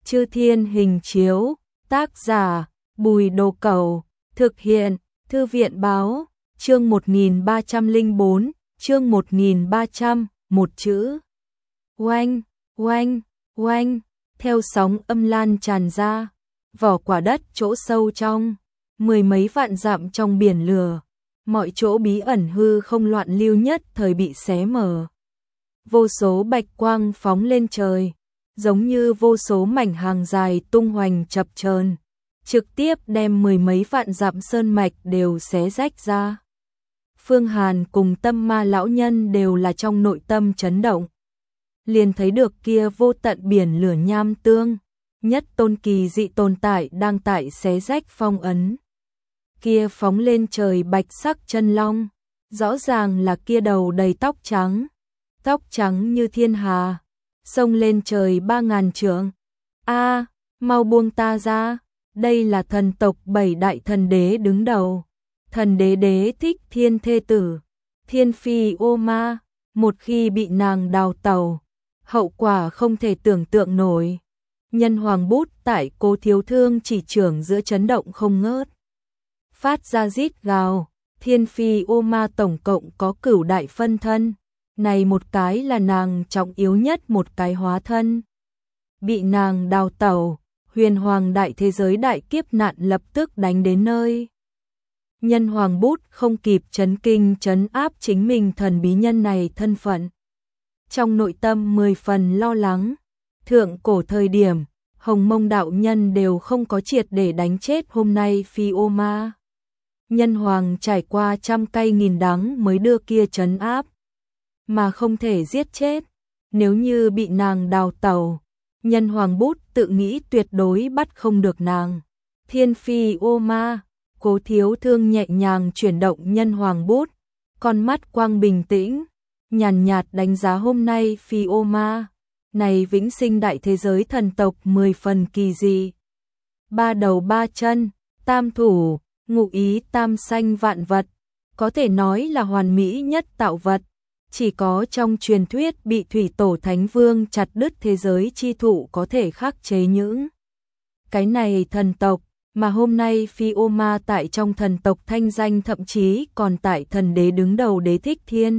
Chư Thiên Hình Chiếu, tác giả, Bùi Đồ Cẩu, thực hiện, Thư viện Báo, chương 1304, chương 1300, một chữ. Oanh, oanh, oanh, theo sóng âm lan tràn ra, vỏ quả đất chỗ sâu trong, mười mấy vạn dặm trong biển lửa, mọi chỗ bí ẩn hư không loạn lưu nhất thời bị xé mở. Vô số bạch quang phóng lên trời, giống như vô số mảnh hàng dài tung hoành chập chờn, trực tiếp đem mười mấy vạn dặm sơn mạch đều xé rách ra. Phương Hàn cùng Tâm Ma lão nhân đều là trong nội tâm chấn động. Liền thấy được kia vô tận biển lửa nham tương, nhất tôn kỳ dị tồn tại đang tại xé rách phong ấn. Kia phóng lên trời bạch sắc chân long, rõ ràng là kia đầu đầy tóc trắng như thiên hà, xông lên trời 3000 trượng. A, mau buông ta ra, đây là thần tộc 7 đại thần đế đứng đầu. Thần đế đế thích thiên thê tử, Thiên Phi Ô Ma, một khi bị nàng đào tẩu, hậu quả không thể tưởng tượng nổi. Nhân hoàng bút tại Cố Thiếu Thương chỉ trưởng giữa chấn động không ngớt, phát ra rít gào. Thiên Phi Ô Ma tổng cộng có cửu đại phân thân, này một cái là nàng trọng yếu nhất một cái hóa thân. Bị nàng đào tẩu, huyền hoàng đại thế giới đại kiếp nạn lập tức đánh đến nơi. Nhân hoàng bút không kịp chấn kinh chấn áp chính mình thần bí nhân này thân phận. Trong nội tâm 10 phần lo lắng, thượng cổ thời điểm, Hồng Mông đạo nhân đều không có triệt để đánh chết hôm nay Phi Ô Ma. Nhân hoàng trải qua trăm cay nghìn đắng mới đưa kia trấn áp, mà không thể giết chết. Nếu như bị nàng đào tẩu, nhân hoàng bút tự nghĩ tuyệt đối bắt không được nàng. Thiên Phi Ô Ma, Cố Thiếu Thương nhẹ nhàng chuyển động nhân hoàng bút, con mắt quang bình tĩnh, nhàn nhạt đánh giá hôm nay Phi Ô Ma, này vĩnh sinh đại thế giới thần tộc 10 phần kỳ dị. Ba đầu ba chân, tam thủ, ngụ ý tam sanh vạn vật, có thể nói là hoàn mỹ nhất tạo vật. Chỉ có trong truyền thuyết bị thủy tổ thánh vương chặt đứt thế giới chi thụ có thể khắc chế những cái này thần tộc, mà hôm nay Phi Ô Ma tại trong thần tộc thanh danh thậm chí còn tại thần đế đứng đầu Đế Thích Thiên.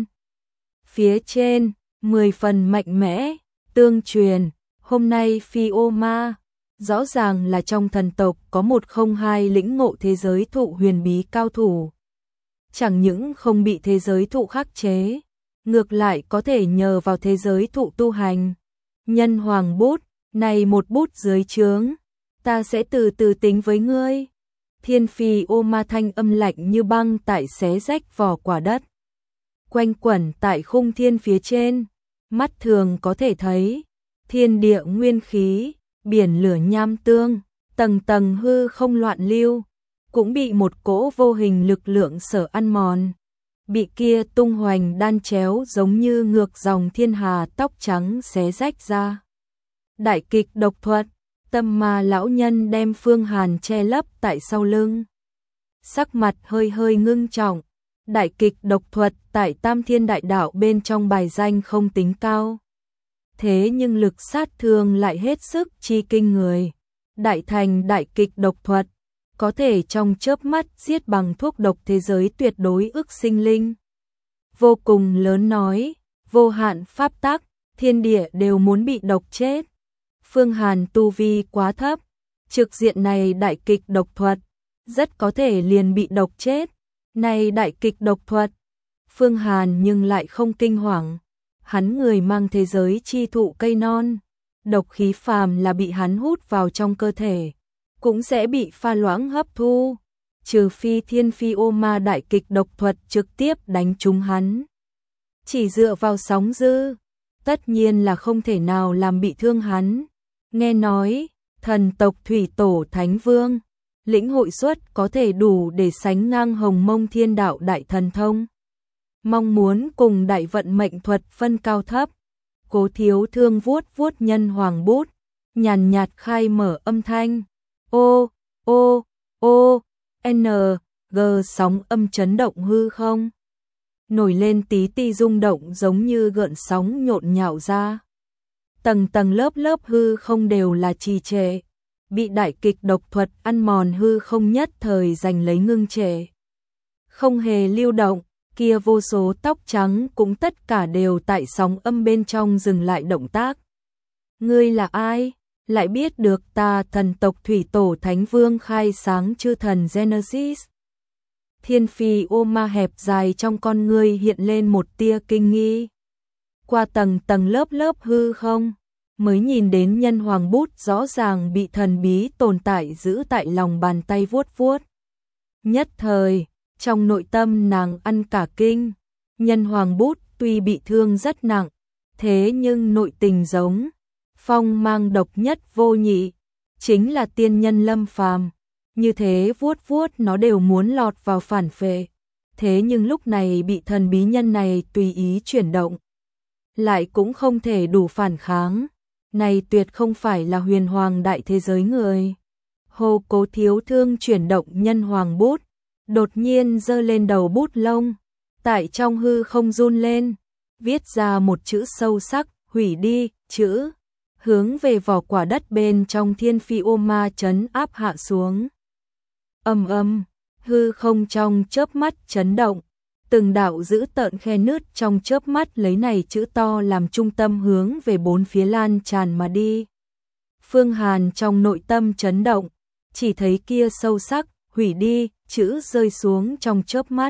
Phía trên, 10 phần mạnh mẽ, tương truyền, hôm nay Phi Ô Ma, rõ ràng là trong thần tộc có 102 lĩnh ngộ thế giới thụ huyền bí cao thủ. Chẳng những không bị thế giới thụ khắc chế, ngược lại có thể nhờ vào thế giới thụ tu hành. Nhân hoàng bút, này một bút dưới trướng, ta sẽ từ từ tính với ngươi. Thiên Phi Ô Ma thanh âm lạnh như băng tại xé rách vỏ quả đất, quanh quẩn tại khung thiên phía trên, mắt thường có thể thấy, thiên địa nguyên khí, biển lửa nham tương, tầng tầng hư không loạn lưu, cũng bị một cỗ vô hình lực lượng sở ăn mòn. Bị kia tung hoành đan chéo giống như ngược dòng thiên hà tóc trắng xé rách ra. Đại kịch độc thuật, Tâm Ma lão nhân đem Phương Hàn che lấp tại sau lưng. Sắc mặt hơi hơi ngưng trọng, đại kịch độc thuật tại Tam Thiên Đại Đạo bên trong bài danh không tính cao. Thế nhưng lực sát thương lại hết sức chi kinh người. Đại thành đại kịch độc thuật, có thể trong chớp mắt giết bằng thuốc độc thế giới tuyệt đối ức sinh linh. Vô cùng lớn nói, vô hạn pháp tắc, thiên địa đều muốn bị độc chết. Phương Hàn tu vi quá thấp, trực diện này đại kịch độc thuật, rất có thể liền bị độc chết. Này đại kịch độc thuật, Phương Hàn nhưng lại không kinh hoàng. Hắn người mang thế giới chi thụ cây non, độc khí phàm là bị hắn hút vào trong cơ thể, cũng sẽ bị pha loãng hấp thu, trừ phi Thiên Phi Ô Ma đại kịch độc thuật trực tiếp đánh trúng hắn. Chỉ dựa vào sóng dư, tất nhiên là không thể nào làm bị thương hắn. Nghe nói, thần tộc thủy tổ thánh vương, lĩnh hội suất có thể đủ để sánh ngang Hồng Mông Thiên Đạo đại thần thông. Mong muốn cùng đại vận mệnh thuật phân cao thấp. Cố Thiếu Thương vuốt vuốt nhân hoàng bút, nhàn nhạt khai mở âm thanh. O, O, O, N, G sóng âm chấn động hư không. Nổi lên tí ti rung động giống như gợn sóng nhộn nhạo ra. tầng tầng lớp lớp hư không đều là trì trệ, bị đại kịch độc thuật ăn mòn hư không nhất thời giành lấy ngưng trệ. Không hề lưu động, kia vô số tóc trắng cũng tất cả đều tại sóng âm bên trong dừng lại động tác. Ngươi là ai? Lại biết được ta thần tộc thủy tổ Thánh Vương khai sáng chư thần Genesis. Thiên Phi ô ma hẹp dài trong con ngươi hiện lên một tia kinh nghi. Qua tầng tầng lớp lớp hư không, mới nhìn đến nhân hoàng bút rõ ràng bị thần bí tồn tại giữ tại lòng bàn tay vuốt vuốt. Nhất thời, trong nội tâm nàng ăn cả kinh, nhân hoàng bút tuy bị thương rất nặng, thế nhưng nội tình giống, phong mang độc nhất vô nhị, chính là tiên nhân lâm phàm, như thế vuốt vuốt nó đều muốn lọt vào phản phệ, thế nhưng lúc này bị thần bí nhân này tùy ý chuyển động, lại cũng không thể đủ phản kháng, này tuyệt không phải là huyền hoàng đại thế giới người. Hồ Cố Thiếu Thương chuyển động nhân hoàng bút, đột nhiên giơ lên đầu bút lông, tại trong hư không run lên, viết ra một chữ sâu sắc, hủy đi, chữ, hướng về vỏ quả đất bên trong Thiên Phi ô ma chấn áp hạ xuống. Ầm ầm, hư không trong chớp mắt chấn động, từng đạo dữ tợn khe nứt trong chớp mắt lấy này chữ to làm trung tâm hướng về bốn phía lan tràn mà đi. Phương Hàn trong nội tâm chấn động, chỉ thấy kia sâu sắc, hủy đi, chữ rơi xuống trong chớp mắt.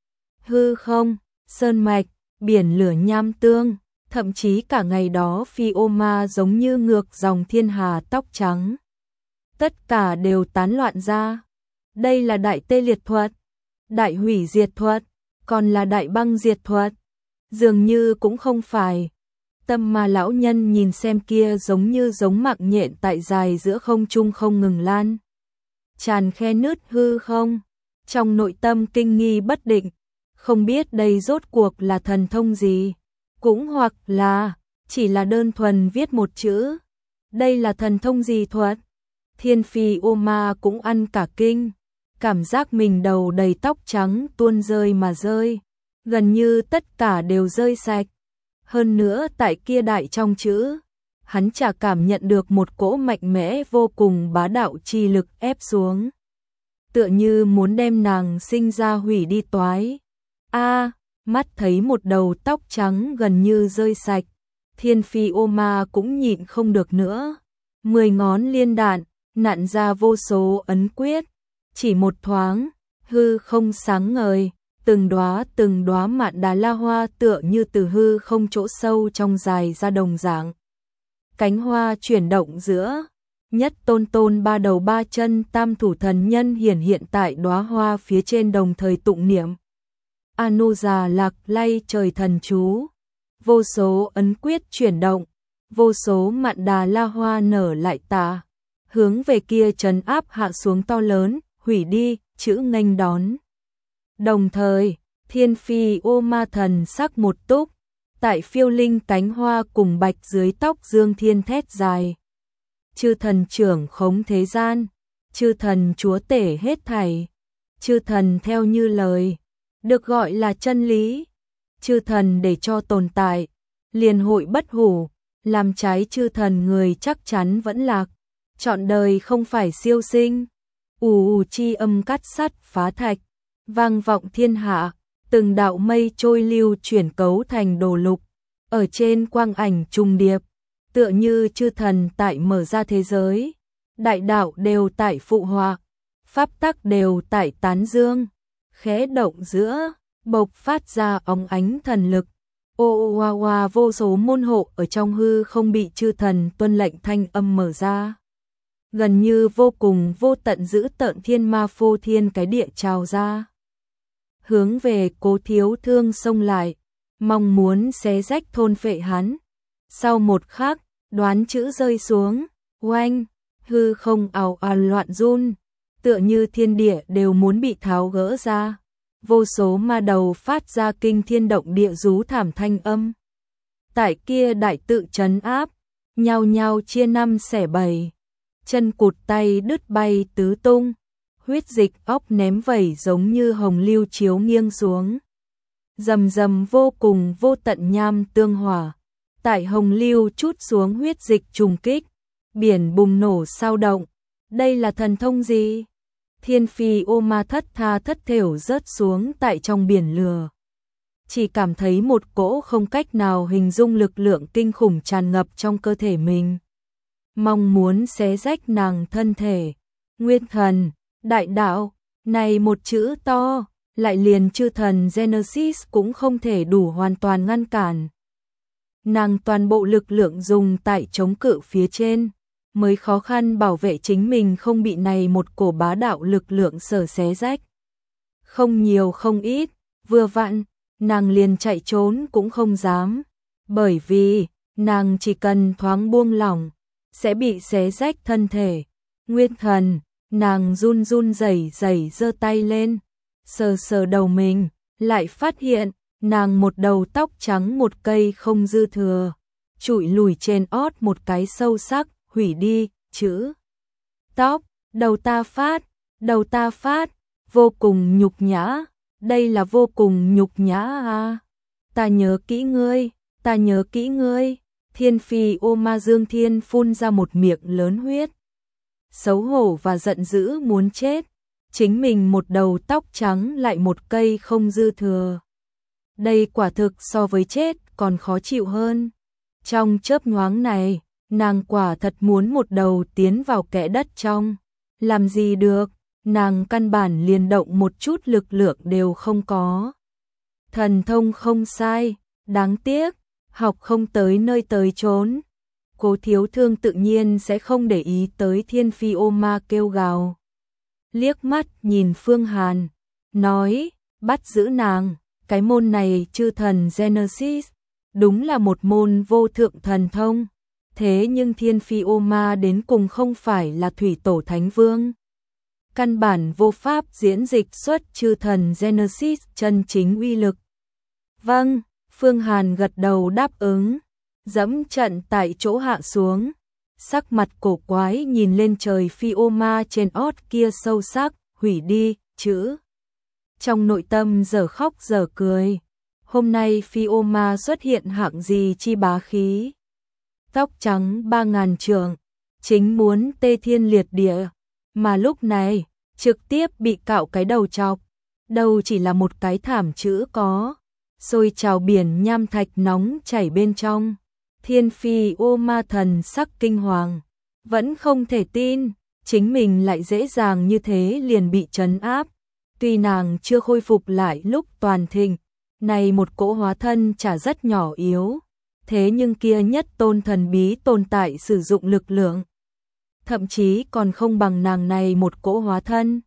Hư không, sơn mạch, biển lửa nham tương, thậm chí cả ngày đó Phi ô ma giống như ngược dòng thiên hà tóc trắng. Tất cả đều tán loạn ra. Đây là đại tê liệt thuật, đại hủy diệt thuật, còn là đại băng diệt thuật. Dường như cũng không phải. Tâm ma lão nhân nhìn xem kia giống như giống mạng nhện tại dài giữa không trung không ngừng lan. Tràn khe nứt hư không, trong nội tâm kinh nghi bất định, không biết đây rốt cuộc là thần thông gì, cũng hoặc là chỉ là đơn thuần viết một chữ. Đây là thần thông gì thuật? Thiên Phi ô ma cũng ăn cả kinh, cảm giác mình đầu đầy tóc trắng tuôn rơi mà rơi, gần như tất cả đều rơi sạch. Hơn nữa tại kia đại trong chữ, hắn chả cảm nhận được một cỗ mạnh mẽ vô cùng bá đạo chi lực ép xuống. Tựa như muốn đem nàng sinh ra hủy đi toái. Mắt thấy một đầu tóc trắng gần như rơi sạch, Thiên Phi ô ma cũng nhịn không được nữa. 10 ngón liên đạn, nặn ra vô số ấn quyết. Chỉ một thoáng, hư không sáng ngời, từng đóa mạn đà la hoa tựa như từ hư không chỗ sâu trong dài ra đồng dạng. Cánh hoa chuyển động giữa, nhất tôn ba đầu ba chân tam thủ thần nhân hiện tại đóa hoa phía trên đồng thời tụng niệm. Anuja lạc lay trời thần chú, vô số ấn quyết chuyển động, vô số mạn đà la hoa nở lại tà, hướng về kia trấn áp hạ xuống to lớn, hủy đi, chữ nghênh đón. Đồng thời, Thiên Phi ô ma thần sắc một túc, tại phiêu linh cánh hoa cùng bạch dưới tóc dương thiên thét dài. Chư thần trưởng khống thế gian, chư thần chúa tể hết thảy, chư thần theo như lời, được gọi là chân lý. Chư thần để cho tồn tại, liền hội bất hủ, làm trái chư thần người chắc chắn vẫn lạc, trọn đời không phải siêu sinh. Chi âm cắt sắt phá thạch, vang vọng thiên hạ, từng đạo mây trôi lưu chuyển cấu thành đồ lục, ở trên quang ảnh trùng điệp, tựa như chư thần tại mở ra thế giới, đại đạo đều tại phụ họa, pháp tắc đều tại tán dương, khẽ động giữa, bộc phát ra óng ánh thần lực. Vô số môn hộ ở trong hư không bị chư thần tuân lệnh thanh âm mở ra. Gần như vô cùng vô tận giữ tợn thiên ma phô thiên cái địa trào ra. Hướng về Cố Thiếu Thương xông lại, mong muốn xé rách thôn phệ hắn. Sau một khắc, đoán chữ rơi xuống, oanh, hư không ào ào loạn run, tựa như thiên địa đều muốn bị tháo gỡ ra. Vô số ma đầu phát ra kinh thiên động địa rú thảm thanh âm. Tại kia đại tự trấn áp, nhao nhao chia năm xẻ bảy, chân cụt tay đứt bay tứ tung, huyết dịch óc ném vẩy giống như hồng lưu chiếu nghiêng xuống. Rầm rầm vô cùng vô tận nham tương hỏa, tại hồng lưu trút xuống huyết dịch trùng kích, biển bùng nổ sao động. Đây là thần thông gì? Thiên Phi Ô Ma thất tha thất thểu rớt xuống tại trong biển lửa. Chỉ cảm thấy một cỗ không cách nào hình dung lực lượng kinh khủng tràn ngập trong cơ thể mình. Mong muốn xé rách nàng thân thể. Nguyên thần, đại đạo, này một chữ to, lại liền chư thần Genesis cũng không thể đủ hoàn toàn ngăn cản. Nàng toàn bộ lực lượng dùng tại chống cự phía trên, mới khó khăn bảo vệ chính mình không bị này một cổ bá đạo lực lượng sở xé rách. Không nhiều không ít, vừa vặn, nàng liền chạy trốn cũng không dám, bởi vì nàng chỉ cần thoáng buông lỏng, sẽ bị xé rách thân thể. Nguyên thần, nàng run run rẩy rẩy giơ tay lên, sờ sờ đầu mình, lại phát hiện, nàng một đầu tóc trắng một cây không dư thừa, trụi lùi trên ót một cái sâu sắc, hủy đi, chữ. Tóc, đầu ta phát, vô cùng nhục nhã, đây là vô cùng nhục nhã à. Ta nhớ kỹ ngươi, Thiên Phi Ô Ma Dương Thiên phun ra một miệng lớn huyết. Xấu hổ và giận dữ muốn chết, chính mình một đầu tóc trắng lại một cây không dư thừa. Đây quả thực so với chết còn khó chịu hơn. Trong chớp nhoáng này, nàng quả thật muốn một đầu tiến vào kẽ đất trong. Làm gì được, nàng căn bản liền động một chút lực lượng đều không có. Thần thông không sai, đáng tiếc, học không tới nơi tới chốn. Cố Thiếu Thương tự nhiên sẽ không để ý tới Thiên Phi Ô Ma kêu gào. Liếc mắt nhìn Phương Hàn, nói, bắt giữ nàng, cái môn này chư thần Genesis, đúng là một môn vô thượng thần thông. Thế nhưng Thiên Phi Ô Ma đến cùng không phải là Thủy Tổ Thánh Vương. Căn bản vô pháp diễn dịch xuất chư thần Genesis chân chính uy lực. Vâng, Phương Hàn gật đầu đáp ứng, dẫm trận tại chỗ hạ xuống, sắc mặt cổ quái nhìn lên trời Phi Ô Ma trên ót kia sâu sắc, hủy đi, chữ. Trong nội tâm giờ khóc giờ cười, hôm nay Phi Ô Ma xuất hiện hạng gì chi bá khí. Tóc trắng 3000 trượng, chính muốn tê thiên liệt địa, mà lúc này, trực tiếp bị cạo cái đầu chọc, đầu chỉ là một cái thảm chữ có, sôi trào biển nham thạch nóng chảy bên trong. Thiên Phi Ô Ma thần sắc kinh hoàng, vẫn không thể tin, chính mình lại dễ dàng như thế liền bị trấn áp. Tuy nàng chưa khôi phục lại lúc toàn thịnh, này một cỗ hóa thân chả rất nhỏ yếu, thế nhưng kia nhất tôn thần bí tồn tại sử dụng lực lượng, thậm chí còn không bằng nàng này một cỗ hóa thân.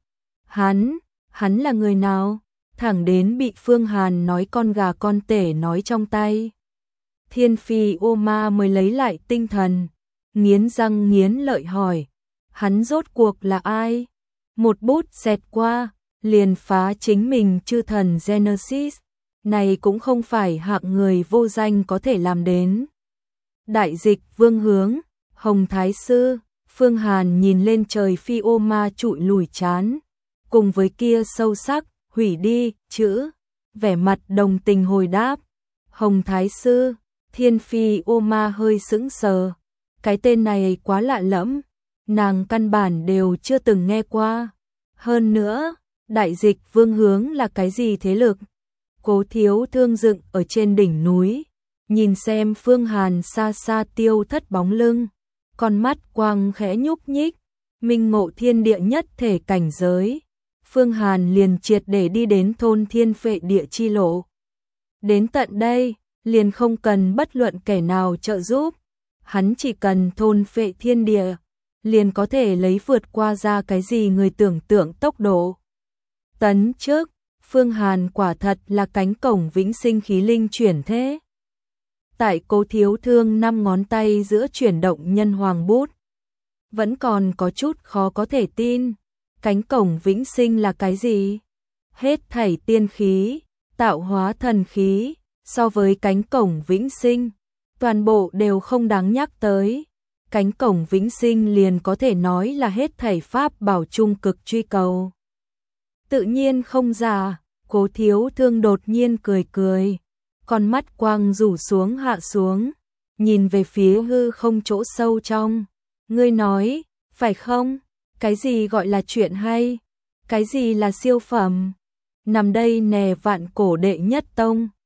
Hắn là người nào? Thẳng đến bị Phương Hàn nói con gà con tể nói trong tay. Thiên Phi Ô Ma mới lấy lại tinh thần, nghiến răng nghiến lợi hỏi, hắn rốt cuộc là ai? Một bút xẹt qua, liền phá chính mình chư thần Genesis, này cũng không phải hạng người vô danh có thể làm đến. Đại dịch Vương Hướng, Hồng Thái Sư, Phương Hàn nhìn lên trời Phi Ô Ma trụi lùi chán, cùng với kia sâu sắc, hủy đi, chữ, vẻ mặt đồng tình hồi đáp, Hồng Thái Sư. Thiên Phi Ô Ma hơi sững sờ, cái tên này quá lạ lẫm, nàng căn bản đều chưa từng nghe qua. Hơn nữa, đại dịch Vương Hướng là cái gì thế lực? Cố Thiếu Thương dựng ở trên đỉnh núi, nhìn xem Phương Hàn xa xa tiêu thất bóng lưng, con mắt quang khẽ nhúc nhích, minh ngộ thiên địa nhất thể cảnh giới. Phương Hàn liền triệt để đi đến thôn thiên phệ địa chi lộ. Đến tận đây, liền không cần bất luận kẻ nào trợ giúp, hắn chỉ cần thôn phệ thiên địa, liền có thể lấy vượt qua ra cái gì người tưởng tượng tốc độ. Tấn trước, Phương Hàn quả thật là cánh cổng vĩnh sinh khí linh chuyển thế. Tại Cố Thiếu Thương 5 ngón tay giữa chuyển động nhân hoàng bút, vẫn còn có chút khó có thể tin, cánh cổng vĩnh sinh là cái gì? Hết thảy tiên khí, tạo hóa thần khí, so với cánh cổng vĩnh sinh, toàn bộ đều không đáng nhắc tới. Cánh cổng vĩnh sinh liền có thể nói là hết thảy pháp bảo trung cực truy cầu. Tự nhiên không giả, Cố Thiếu Thương đột nhiên cười cười, con mắt quang rủ xuống hạ xuống, nhìn về phía hư không chỗ sâu trong. Ngươi nói, phải không? Cái gì gọi là chuyện hay? Cái gì là siêu phẩm? Nằm đây nè, Vạn Cổ đệ nhất tông,